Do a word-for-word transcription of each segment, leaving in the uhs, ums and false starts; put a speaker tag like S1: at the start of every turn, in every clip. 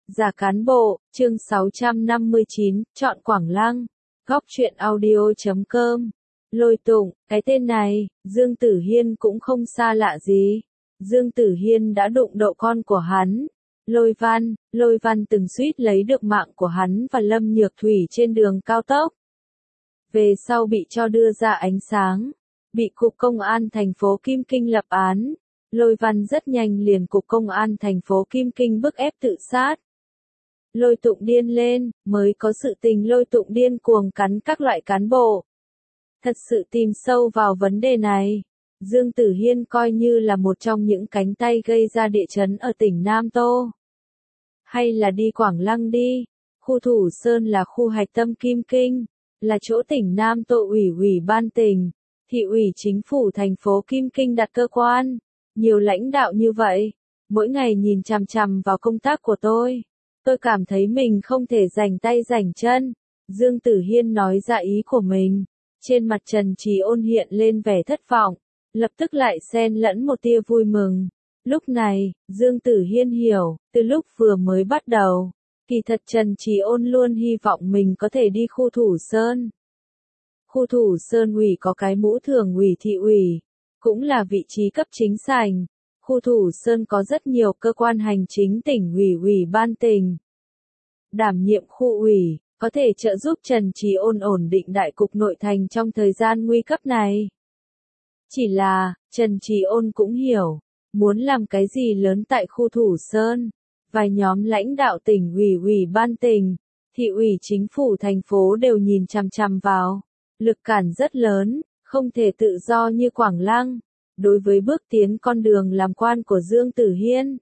S1: Giả cán bộ, chương sáu trăm năm mươi chín, chọn Quảng Lăng. Góc truyện audio chấm com. Lôi Tụng, cái tên này, Dương Tử Hiên cũng không xa lạ gì. Dương Tử Hiên đã đụng độ con của hắn. Lôi Văn, Lôi Văn từng suýt lấy được mạng của hắn và Lâm Nhược Thủy trên đường cao tốc. Về sau bị cho đưa ra ánh sáng. Bị Cục Công an thành phố Kim Kinh lập án. Lôi Văn rất nhanh liền Cục Công an thành phố Kim Kinh bức ép tự sát. Lôi Tụng điên lên, mới có sự tình Lôi Tụng điên cuồng cắn các loại cán bộ. Thật sự tìm sâu vào vấn đề này. Dương Tử Hiên coi như là một trong những cánh tay gây ra địa chấn ở tỉnh Nam Tô. Hay là đi Quảng Lăng đi. Khu Thủ Sơn là khu hạch tâm Kim Kinh, là chỗ tỉnh Nam Tô ủy ủy ban tỉnh, thị ủy chính phủ thành phố Kim Kinh đặt cơ quan. Nhiều lãnh đạo như vậy, mỗi ngày nhìn chằm chằm vào công tác của tôi. Tôi cảm thấy mình không thể rảnh tay rảnh chân. Dương Tử Hiên nói ra ý của mình. Trên mặt Trần Trì Ôn hiện lên vẻ thất vọng, lập tức lại xen lẫn một tia vui mừng. Lúc này, Dương Tử Hiên hiểu, từ lúc vừa mới bắt đầu, kỳ thật Trần Trì Ôn luôn hy vọng mình có thể đi khu Thủ Sơn. Khu Thủ Sơn ủy có cái mũ thường ủy thị ủy, cũng là vị trí cấp chính sảnh. Khu Thủ Sơn có rất nhiều cơ quan hành chính tỉnh ủy ủy ban tỉnh. Đảm nhiệm khu ủy, có thể trợ giúp Trần Trì Ôn ổn định đại cục nội thành trong thời gian nguy cấp này. Chỉ là, Trần Trì Ôn cũng hiểu, muốn làm cái gì lớn tại khu Thủ Sơn, vài nhóm lãnh đạo tỉnh ủy ủy ban tỉnh, thị ủy chính phủ thành phố đều nhìn chằm chằm vào, lực cản rất lớn, không thể tự do như Quảng Lăng. Đối với bước tiến con đường làm quan của Dương Tử Hiên,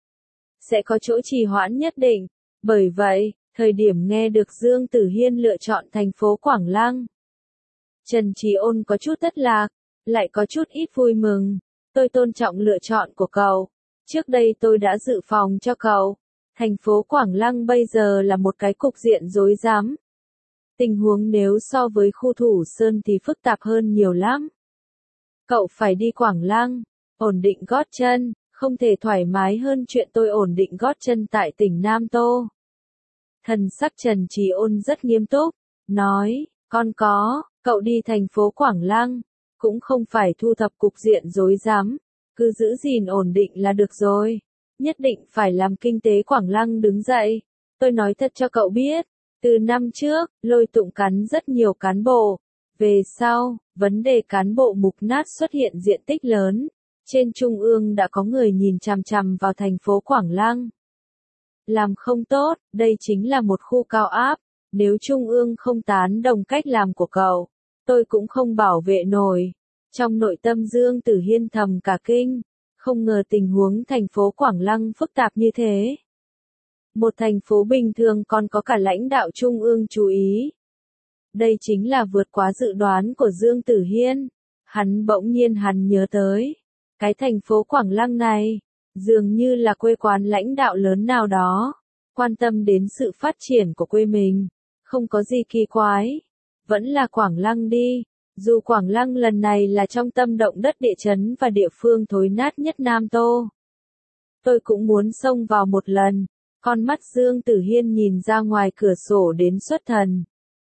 S1: sẽ có chỗ trì hoãn nhất định. Bởi vậy, thời điểm nghe được Dương Tử Hiên lựa chọn thành phố Quảng Lăng, Trần Trì Ôn có chút thất lạc, lại có chút ít vui mừng. Tôi tôn trọng lựa chọn của cậu. Trước đây tôi đã dự phòng cho cậu. Thành phố Quảng Lăng bây giờ là một cái cục diện rối rắm. Tình huống nếu so với khu Thủ Sơn thì phức tạp hơn nhiều lắm. Cậu phải đi Quảng Lăng, ổn định gót chân, không thể thoải mái hơn chuyện tôi ổn định gót chân tại tỉnh Nam Tô. Thần sắc Trần Trì Ôn rất nghiêm túc, nói, con có, cậu đi thành phố Quảng Lăng, cũng không phải thu thập cục diện rối rắm, cứ giữ gìn ổn định là được rồi. Nhất định phải làm kinh tế Quảng Lăng đứng dậy. Tôi nói thật cho cậu biết, từ năm trước, Lôi Tụng cắn rất nhiều cán bộ. Về sau, vấn đề cán bộ mục nát xuất hiện diện tích lớn. Trên Trung ương đã có người nhìn chằm chằm vào thành phố Quảng Lăng. Làm không tốt, đây chính là một khu cao áp. Nếu Trung ương không tán đồng cách làm của cậu, tôi cũng không bảo vệ nổi. Trong nội tâm Dương Tử Hiên thầm cả kinh, không ngờ tình huống thành phố Quảng Lăng phức tạp như thế. Một thành phố bình thường còn có cả lãnh đạo Trung ương chú ý. Đây chính là vượt quá dự đoán của Dương Tử Hiên. Hắn bỗng nhiên hắn nhớ tới, cái thành phố Quảng Lăng này, dường như là quê quán lãnh đạo lớn nào đó, quan tâm đến sự phát triển của quê mình. Không có gì kỳ quái, vẫn là Quảng Lăng đi. Dù Quảng Lăng lần này là trong tâm động đất địa chấn và địa phương thối nát nhất Nam Tô, tôi cũng muốn xông vào một lần. Con mắt Dương Tử Hiên nhìn ra ngoài cửa sổ đến xuất thần.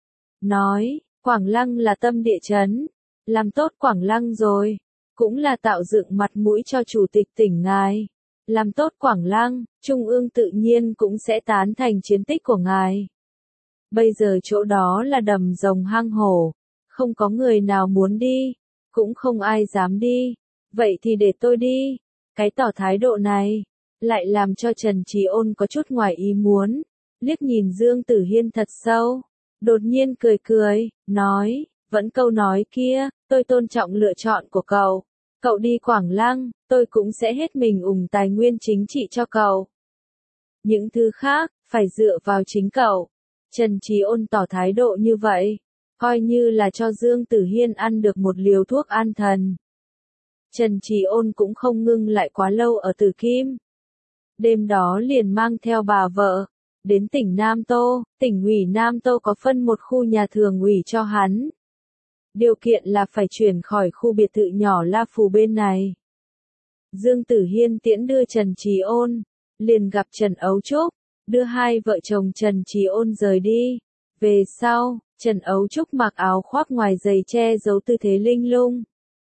S1: Nói, Quảng Lăng là tâm địa chấn, làm tốt Quảng Lăng rồi, cũng là tạo dựng mặt mũi cho chủ tịch tỉnh ngài. Làm tốt Quảng Lăng, Trung ương tự nhiên cũng sẽ tán thành chiến tích của ngài. Bây giờ chỗ đó là đầm rồng hang hổ, không có người nào muốn đi, cũng không ai dám đi. Vậy thì để tôi đi. Cái tỏ thái độ này lại làm cho Trần Trì Ôn có chút ngoài ý muốn, liếc nhìn Dương Tử Hiên thật sâu, đột nhiên cười cười, nói, vẫn câu nói kia, tôi tôn trọng lựa chọn của cậu. Cậu đi Quảng Lăng, tôi cũng sẽ hết mình ủng tài nguyên chính trị cho cậu. Những thứ khác, phải dựa vào chính cậu. Trần Trì Ôn tỏ thái độ như vậy, coi như là cho Dương Tử Hiên ăn được một liều thuốc an thần. Trần Trì Ôn cũng không ngưng lại quá lâu ở Tử Kim. Đêm đó liền mang theo bà vợ, đến tỉnh Nam Tô. Tỉnh ủy Nam Tô có phân một khu nhà thường ủy cho hắn. Điều kiện là phải chuyển khỏi khu biệt thự nhỏ La Phù bên này. Dương Tử Hiên tiễn đưa Trần Trì Ôn, liền gặp Trần Ấu Trúc. đưa hai vợ chồng Trần Trí Ôn rời đi. Về sau, Trần Ấu Trúc mặc áo khoác ngoài giày che giấu tư thế linh lung.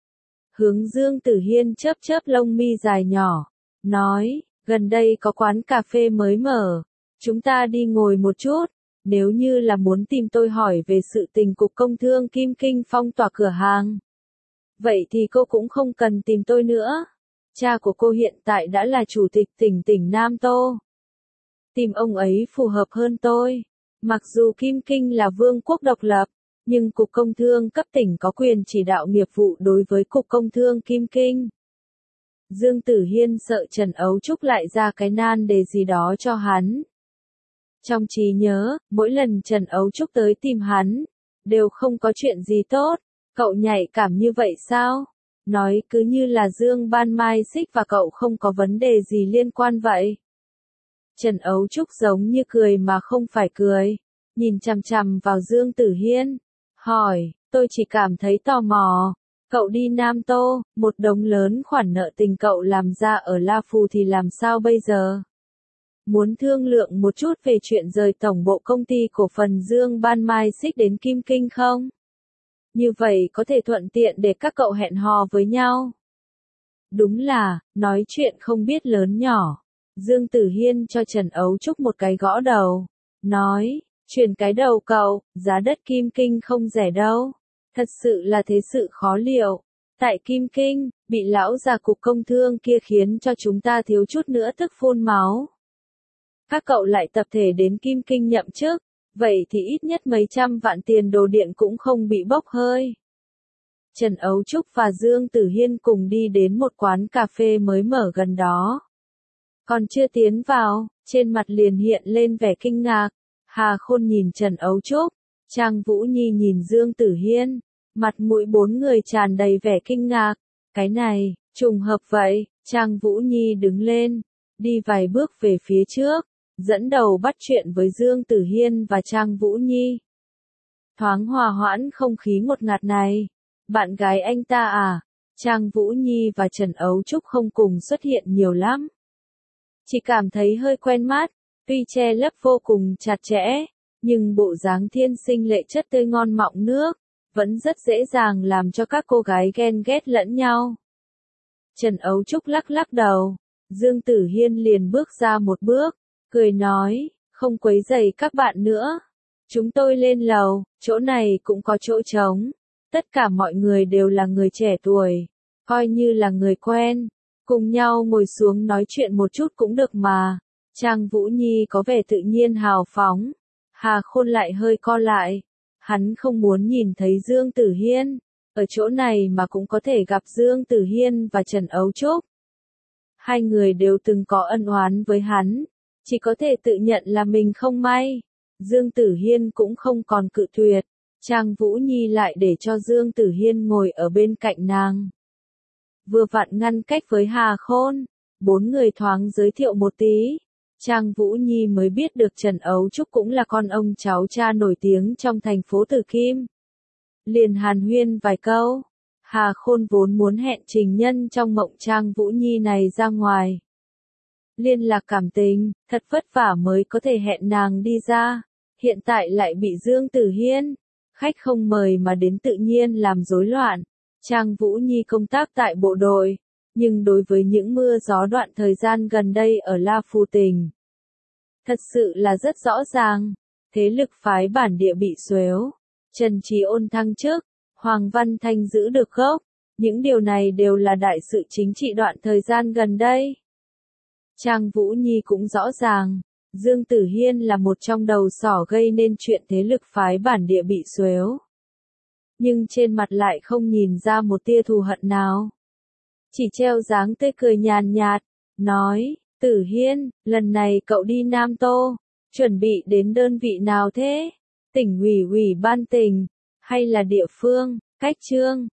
S1: Hướng Dương Tử Hiên chớp chớp lông mi dài nhỏ, nói, gần đây có quán cà phê mới mở, chúng ta đi ngồi một chút, nếu như là muốn tìm tôi hỏi về sự tình cục công thương Kim Kinh phong tỏa cửa hàng. Vậy thì cô cũng không cần tìm tôi nữa. Cha của cô hiện tại đã là chủ tịch tỉnh tỉnh Nam Tô. Tìm ông ấy phù hợp hơn tôi. Mặc dù Kim Kinh là vương quốc độc lập, nhưng Cục Công Thương cấp tỉnh có quyền chỉ đạo nghiệp vụ đối với Cục Công Thương Kim Kinh. Dương Tử Hiên sợ Trần Ấu Trúc lại ra cái nan đề gì đó cho hắn. Trong trí nhớ, mỗi lần Trần Ấu Trúc tới tìm hắn, đều không có chuyện gì tốt. Cậu nhạy cảm như vậy sao? Nói cứ như là Dương Ban Mai Xích và cậu không có vấn đề gì liên quan vậy. Trần Ấu Trúc giống như cười mà không phải cười, nhìn chằm chằm vào Dương Tử Hiên, hỏi, tôi chỉ cảm thấy tò mò, cậu đi Nam Tô, một đống lớn khoản nợ tình cậu làm ra ở La Phù thì làm sao bây giờ? Muốn thương lượng một chút về chuyện rời tổng bộ công ty cổ phần Dương Ban Mai Xích đến Kim Kinh không? Như vậy có thể thuận tiện để các cậu hẹn hò với nhau. Đúng là, nói chuyện không biết lớn nhỏ. Dương Tử Hiên cho Trần Ấu Trúc một cái gõ đầu. Nói, chuyển cái đầu cậu, giá đất Kim Kinh không rẻ đâu. Thật sự là thế sự khó liệu. Tại Kim Kinh, bị lão già cục công thương kia khiến cho chúng ta thiếu chút nữa tức phun máu. Các cậu lại tập thể đến Kim Kinh nhậm chức. Vậy thì ít nhất mấy trăm vạn tiền đồ điện cũng không bị bốc hơi. Trần Ấu Trúc và Dương Tử Hiên cùng đi đến một quán cà phê mới mở gần đó. Còn chưa tiến vào, trên mặt liền hiện lên vẻ kinh ngạc. Hà Khôn nhìn Trần Ấu Trúc, Trang Vũ Nhi nhìn Dương Tử Hiên, mặt mũi bốn người tràn đầy vẻ kinh ngạc. Cái này, trùng hợp vậy, Trang Vũ Nhi đứng lên, đi vài bước về phía trước. Dẫn đầu bắt chuyện với Dương Tử Hiên và Trang Vũ Nhi. Thoáng hòa hoãn không khí ngột ngạt này. Bạn gái anh ta à? Trang Vũ Nhi và Trần Ấu Trúc không cùng xuất hiện nhiều lắm. Chỉ cảm thấy hơi quen mắt, tuy che lấp vô cùng chặt chẽ, nhưng bộ dáng thiên sinh lệ chất tươi ngon mọng nước, vẫn rất dễ dàng làm cho các cô gái ghen ghét lẫn nhau. Trần Ấu Trúc lắc lắc đầu, Dương Tử Hiên liền bước ra một bước. Cười nói, không quấy rầy các bạn nữa. Chúng tôi lên lầu, chỗ này cũng có chỗ trống. Tất cả mọi người đều là người trẻ tuổi, coi như là người quen. Cùng nhau ngồi xuống nói chuyện một chút cũng được mà. Trang Vũ Nhi có vẻ tự nhiên hào phóng. Hà Khôn lại hơi co lại. Hắn không muốn nhìn thấy Dương Tử Hiên. Ở chỗ này mà cũng có thể gặp Dương Tử Hiên và Trần Ấu Trúc. Hai người đều từng có ân oán với hắn. Chỉ có thể tự nhận là mình không may. Dương Tử Hiên cũng không còn cự tuyệt. Trang Vũ Nhi lại để cho Dương Tử Hiên ngồi ở bên cạnh nàng. Vừa vặn ngăn cách với Hà Khôn. Bốn người thoáng giới thiệu một tí. Trang Vũ Nhi mới biết được Trần Ấu Trúc cũng là con ông cháu cha nổi tiếng trong thành phố Tử Kim. Liền hàn huyên vài câu. Hà Khôn vốn muốn hẹn tình nhân trong mộng Trang Vũ Nhi này ra ngoài. Liên lạc cảm tình, thật vất vả mới có thể hẹn nàng đi ra. Hiện tại lại bị Dương Tử Hiên, khách không mời mà đến tự nhiên làm rối loạn. Trang Vũ Nhi công tác tại bộ đội, nhưng đối với những mưa gió đoạn thời gian gần đây ở La Phù Tỉnh, thật sự là rất rõ ràng. Thế lực phái bản địa bị xuếu, Trần Trí Ôn thăng chức, Hoàng Văn Thanh giữ được gốc. Những điều này đều là đại sự chính trị đoạn thời gian gần đây. Trang Vũ Nhi cũng rõ ràng, Dương Tử Hiên là một trong đầu sỏ gây nên chuyện thế lực phái bản địa bị xuếu. Nhưng trên mặt lại không nhìn ra một tia thù hận nào. Chỉ treo dáng tươi cười nhàn nhạt, nói, Tử Hiên, lần này cậu đi Nam Tô, chuẩn bị đến đơn vị nào thế? Tỉnh ủy ủy ban tỉnh, hay là địa phương, cách chương?